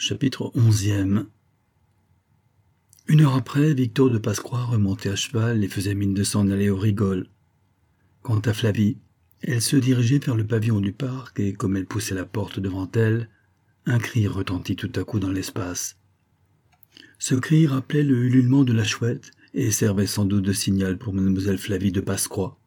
Chapitre 11e. Une heure après, Victor de Passecroix remontait à cheval et faisait mine de s'en aller aux rigoles. Quant à Flavie, elle se dirigeait vers le pavillon du parc et, comme elle poussait la porte devant elle, un cri retentit tout à coup dans l'espace. Ce cri rappelait le ululement de la chouette et servait sans doute de signal pour mademoiselle Flavie de Passecroix.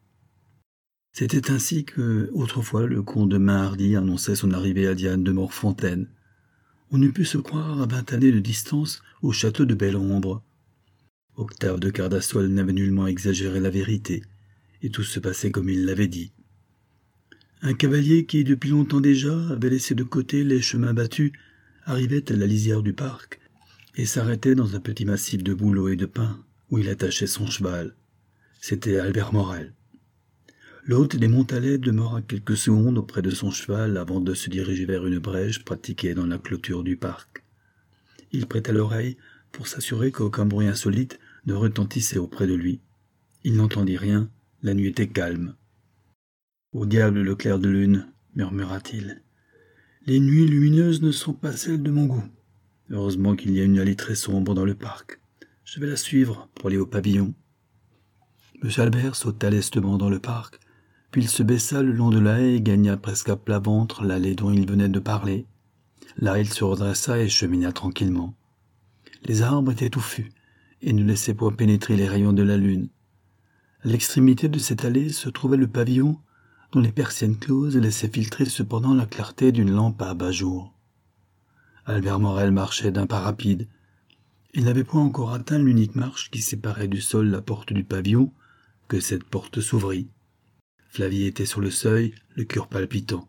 C'était ainsi que, autrefois, le comte de Main-Hardy annonçait son arrivée à Diane de Morfontaine. On eût pu se croire à 20 années de distance au château de Belle-Ombre. Octave de Cardassoel n'avait nullement exagéré la vérité, et tout se passait comme il l'avait dit. Un cavalier qui, depuis longtemps déjà, avait laissé de côté les chemins battus, arrivait à la lisière du parc et s'arrêtait dans un petit massif de bouleaux et de pins où il attachait son cheval. C'était Albert Morel. L'hôte des Montalais demeura quelques secondes auprès de son cheval avant de se diriger vers une brèche pratiquée dans la clôture du parc. Il prêta l'oreille pour s'assurer qu'aucun bruit insolite ne retentissait auprès de lui. Il n'entendit rien, la nuit était calme. « Au diable le clair de lune !» murmura-t-il. « Les nuits lumineuses ne sont pas celles de mon goût. Heureusement qu'il y a une allée très sombre dans le parc. Je vais la suivre pour aller au pavillon. » M. Albert sauta lestement dans le parc, puis il se baissa le long de la haie et gagna presque à plat ventre l'allée dont il venait de parler. Là, il se redressa et chemina tranquillement. Les arbres étaient touffus et ne laissaient point pénétrer les rayons de la lune. À l'extrémité de cette allée se trouvait le pavillon, dont les persiennes closes laissaient filtrer cependant la clarté d'une lampe à abat-jour. Albert Morel marchait d'un pas rapide. Il n'avait point encore atteint l'unique marche qui séparait du sol la porte du pavillon, que cette porte s'ouvrit. Flavie était sur le seuil, le cœur palpitant.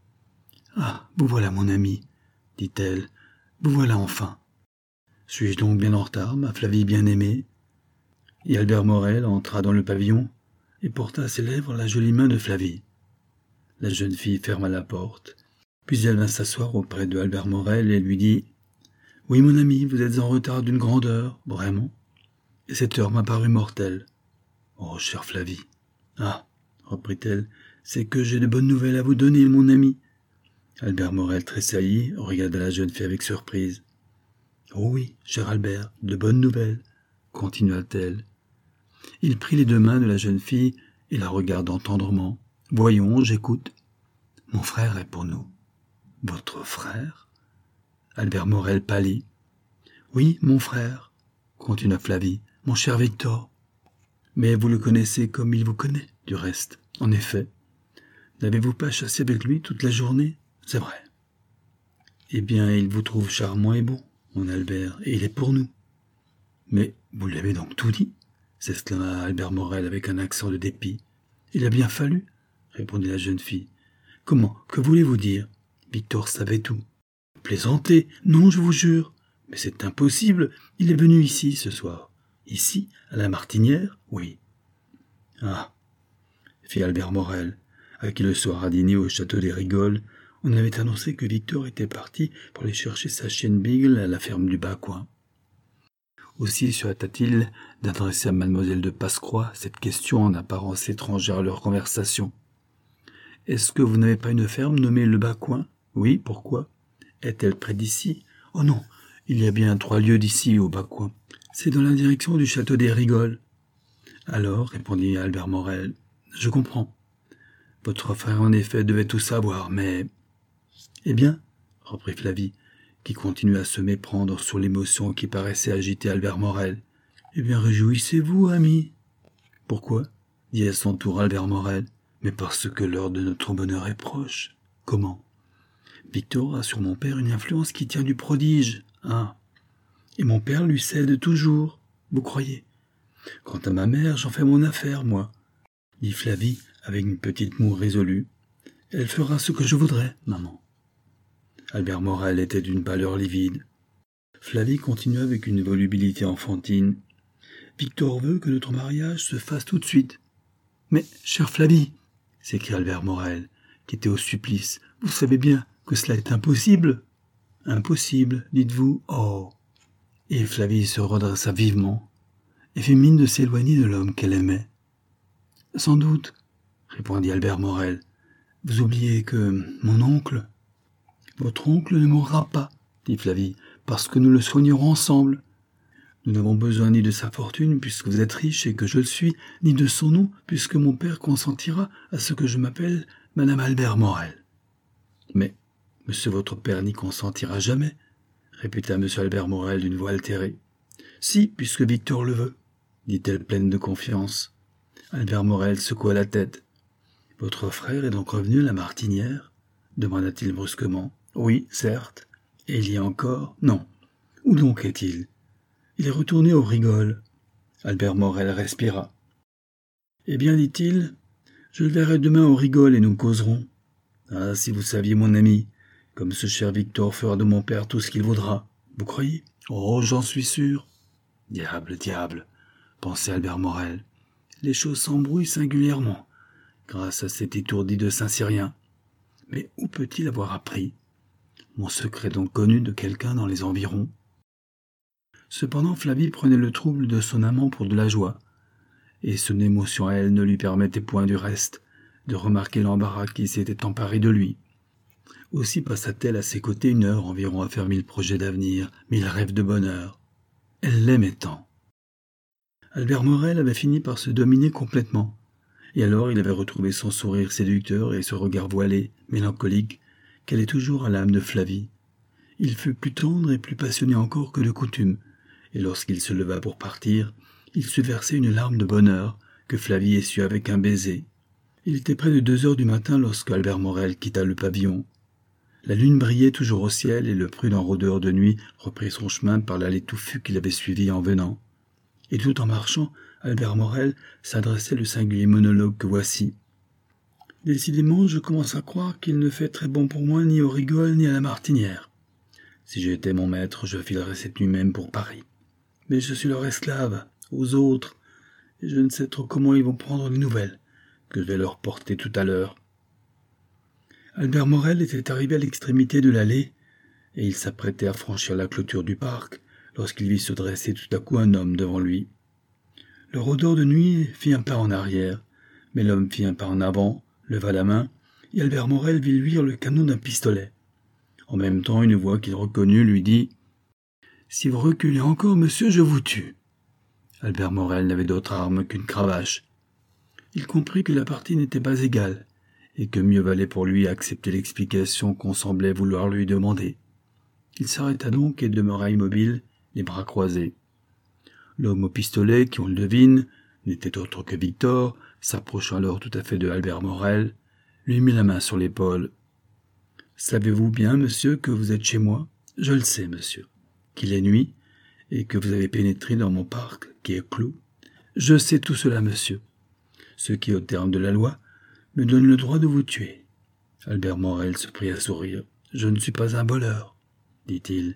« Ah, vous voilà, mon ami, dit-elle. Vous voilà enfin. Suis-je donc bien en retard, ma Flavie bien-aimée ?» Et Albert Morel entra dans le pavillon et porta à ses lèvres la jolie main de Flavie. La jeune fille ferma la porte, puis elle vint s'asseoir auprès de Albert Morel et lui dit « Oui, mon ami, vous êtes en retard d'une grande heure, vraiment. Et cette heure m'a paru mortelle. Oh, chère Flavie. Ah, reprit-elle, c'est que j'ai de bonnes nouvelles à vous donner, mon ami. » Albert Morel tressaillit, regarda la jeune fille avec surprise. « Oh oui, cher Albert, de bonnes nouvelles, » continua-t-elle. Il prit les deux mains de la jeune fille et la regardant tendrement. « Voyons, j'écoute. »« Mon frère est pour nous. »« Votre frère ?» Albert Morel pâlit. « Oui, mon frère, » continua Flavie, « mon cher Victor. Mais vous le connaissez comme il vous connaît, du reste. En effet. N'avez-vous pas chassé avec lui toute la journée? C'est vrai. Eh bien, il vous trouve charmant et bon, mon Albert, et il est pour nous. Mais vous lui avez donc tout dit? S'exclama Albert Morel avec un accent de dépit. Il a bien fallu, répondit la jeune fille. Comment, que voulez-vous dire? Victor savait tout. Plaisantez, non, je vous jure. Mais c'est impossible, il est venu ici ce soir. Ici, à la Martinière? Oui. Ah, fit Albert Morel, à qui le soir à dîner au château des Rigoles, on avait annoncé que Victor était parti pour aller chercher sa chienne Bigle à la ferme du Bas-Coin. Aussi se hâta-t-il d'adresser à mademoiselle de Passecroix cette question en apparence étrangère à leur conversation. « Est-ce que vous n'avez pas une ferme nommée le Bas-Coin? Oui, pourquoi? Est-elle près d'ici? Oh non, il y a bien 3 lieues d'ici au Bas-Coin. C'est dans la direction du château des Rigoles. » Alors, répondit Albert Morel, « je comprends. Votre frère en effet devait tout savoir, mais... » « Eh bien, reprit Flavie, qui continua à se méprendre sur l'émotion qui paraissait agiter Albert Morel. « Eh bien, réjouissez-vous, ami. »« Pourquoi ?» dit à son tour Albert Morel. « Mais parce que l'heure de notre bonheur est proche. »« Comment ?»« Victor a sur mon père une influence qui tient du prodige. Ah. Et mon père lui cède toujours. Vous croyez? Quant à ma mère, j'en fais mon affaire, moi. » dit Flavie avec une petite moue résolue. « Elle fera ce que je voudrais, maman. » Albert Morel était d'une pâleur livide. Flavie continua avec une volubilité enfantine. « Victor veut que notre mariage se fasse tout de suite. »« Mais, chère Flavie, » s'écria Albert Morel, qui était au supplice, « vous savez bien que cela est impossible. »« Impossible, dites-vous? Oh !» Et Flavie se redressa vivement et fit mine de s'éloigner de l'homme qu'elle aimait. « Sans doute, » répondit Albert Morel, « vous oubliez que mon oncle... »« Votre oncle ne mourra pas, dit Flavie, parce que nous le soignerons ensemble. Nous n'avons besoin ni de sa fortune, puisque vous êtes riche et que je le suis, ni de son nom, puisque mon père consentira à ce que je m'appelle Madame Albert Morel. » « Mais, monsieur votre père n'y consentira jamais, » répéta monsieur Albert Morel d'une voix altérée. « Si, puisque Victor le veut, » dit-elle pleine de confiance. Albert Morel secoua la tête. « Votre frère est donc revenu à la Martinière ?» demanda-t-il brusquement. « Oui, certes. Et il y a encore... Non. Où donc est-il ? Il est retourné au Rigole. » Albert Morel respira. « Eh bien, dit-il, je le verrai demain au Rigole et nous causerons. Ah, si vous saviez, mon ami, comme ce cher Victor fera de mon père tout ce qu'il voudra. Vous croyez ? Oh, j'en suis sûr. » « Diable, diable, pensait Albert Morel. Les choses s'embrouillent singulièrement, grâce à cet étourdi de Saint-Cyrien. Mais où peut-il avoir appris ? Mon secret donc connu de quelqu'un dans les environs ? Cependant, Flavie prenait le trouble de son amant pour de la joie, et son émotion à elle ne lui permettait point du reste de remarquer l'embarras qui s'était emparé de lui. Aussi passa-t-elle à ses côtés 1 heure environ à faire 1000 projets d'avenir, 1000 rêves de bonheur. Elle l'aimait tant. Albert Morel avait fini par se dominer complètement, et alors il avait retrouvé son sourire séducteur et ce regard voilé, mélancolique, qu'elle est toujours à l'âme de Flavie. Il fut plus tendre et plus passionné encore que de coutume, et lorsqu'il se leva pour partir, il sut verser une larme de bonheur que Flavie essuie avec un baiser. Il était près de 2 heures du matin lorsque Albert Morel quitta le pavillon. La lune brillait toujours au ciel et le prudent rôdeur de nuit reprit son chemin par l'allée touffue qu'il avait suivie en venant. Et tout en marchant, Albert Morel s'adressait le singulier monologue que voici. « Décidément, je commence à croire qu'il ne fait très bon pour moi ni au Rigole ni à la Martinière. Si j'étais mon maître, je filerais cette nuit même pour Paris. Mais je suis leur esclave, aux autres, et je ne sais trop comment ils vont prendre les nouvelles, que je vais leur porter tout à l'heure. » Albert Morel était arrivé à l'extrémité de l'allée, et il s'apprêtait à franchir la clôture du parc, lorsqu'il vit se dresser tout à coup un homme devant lui. Le rôdeur de nuit fit un pas en arrière, mais l'homme fit un pas en avant, leva la main, et Albert Morel vit luire le canon d'un pistolet. En même temps, une voix qu'il reconnut lui dit « Si vous reculez encore, monsieur, je vous tue. » Albert Morel n'avait d'autre arme qu'une cravache. Il comprit que la partie n'était pas égale, et que mieux valait pour lui accepter l'explication qu'on semblait vouloir lui demander. Il s'arrêta donc et demeura immobile, les bras croisés. L'homme au pistolet, qui on le devine, n'était autre que Victor, s'approchant alors tout à fait de Albert Morel, lui mit la main sur l'épaule. « Savez-vous bien, monsieur, que vous êtes chez moi ? Je le sais, monsieur. Qu'il est nuit, et que vous avez pénétré dans mon parc, qui est clos. Je sais tout cela, monsieur. Ce qui, au terme de la loi, me donne le droit de vous tuer. » Albert Morel se prit à sourire. « Je ne suis pas un voleur, dit-il. »«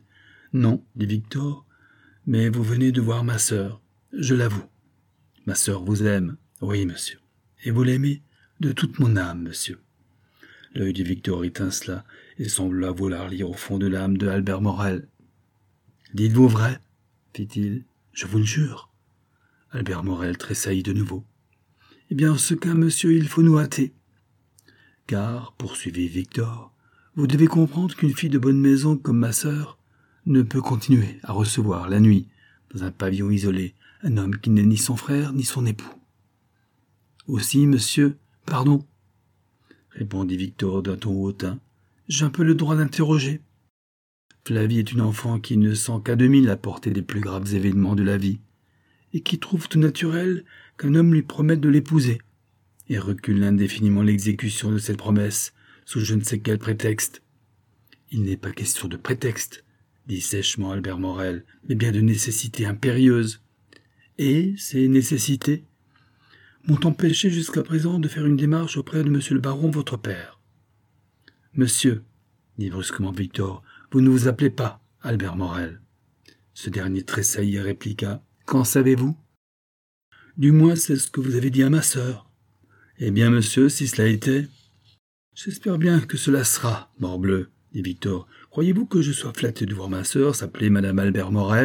Non, dit Victor, mais vous venez de voir ma sœur, je l'avoue. Ma sœur vous aime, oui, monsieur. Et vous l'aimez de toute mon âme, monsieur. » L'œil de Victor étincela et sembla vouloir lire au fond de l'âme de Albert Morel. « Dites-vous vrai ?» fit-il. « Je vous le jure. » Albert Morel tressaillit de nouveau. « Eh bien, en ce cas, monsieur, il faut nous hâter. Car, poursuivit Victor, vous devez comprendre qu'une fille de bonne maison comme ma sœur ne peut continuer à recevoir la nuit, dans un pavillon isolé, un homme qui n'est ni son frère ni son époux. »« Aussi, monsieur, pardon, répondit Victor d'un ton hautain, j'ai un peu le droit d'interroger. Flavie est une enfant qui ne sent qu'à demi la portée des plus graves événements de la vie, et qui trouve tout naturel qu'un homme lui promette de l'épouser, et recule indéfiniment l'exécution de cette promesse, sous je ne sais quel prétexte. »« Il n'est pas question de prétexte, dit sèchement Albert Morel, mais bien de nécessité impérieuse. Et ces nécessités m'ont empêché jusqu'à présent de faire une démarche auprès de monsieur le baron, votre père. »« Monsieur, dit brusquement Victor, vous ne vous appelez pas Albert Morel. » Ce dernier tressaillit et répliqua. « Qu'en savez-vous ? » ?»« Du moins, c'est ce que vous avez dit à ma sœur. »« Eh bien, monsieur, si cela était... »« J'espère bien que cela sera, morbleu, dit Victor. Croyez-vous que je sois flatté de voir ma sœur s'appeler Madame Albert Morel ?»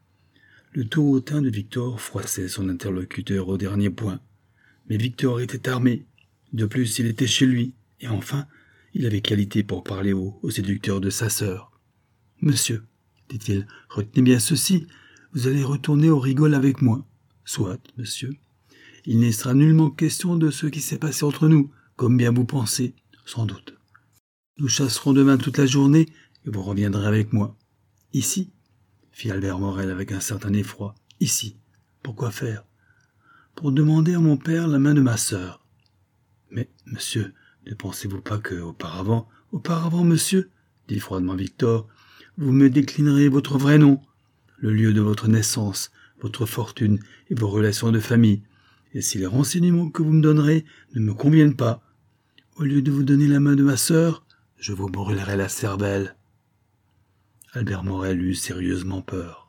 Le ton hautain de Victor froissait son interlocuteur au dernier point. Mais Victor était armé. De plus, il était chez lui. Et enfin, il avait qualité pour parler au séducteur de sa sœur. « Monsieur, dit-il. « Retenez bien ceci, vous allez retourner au Rigole avec moi. »« Soit, monsieur. Il ne sera nullement question de ce qui s'est passé entre nous, comme bien vous pensez, sans doute. Nous chasserons demain toute la journée et vous reviendrez avec moi. »« Ici ?» fit Albert Morel avec un certain effroi. « Ici. Pourquoi faire ? » ?»« Pour demander à mon père la main de ma sœur. »« Mais, monsieur, ne pensez-vous pas que, auparavant, monsieur, dit froidement Victor, vous me déclinerez votre vrai nom, le lieu de votre naissance, votre fortune et vos relations de famille. Et si les renseignements que vous me donnerez ne me conviennent pas, au lieu de vous donner la main de ma sœur, je vous brûlerai la cervelle. » Albert Morel eut sérieusement peur.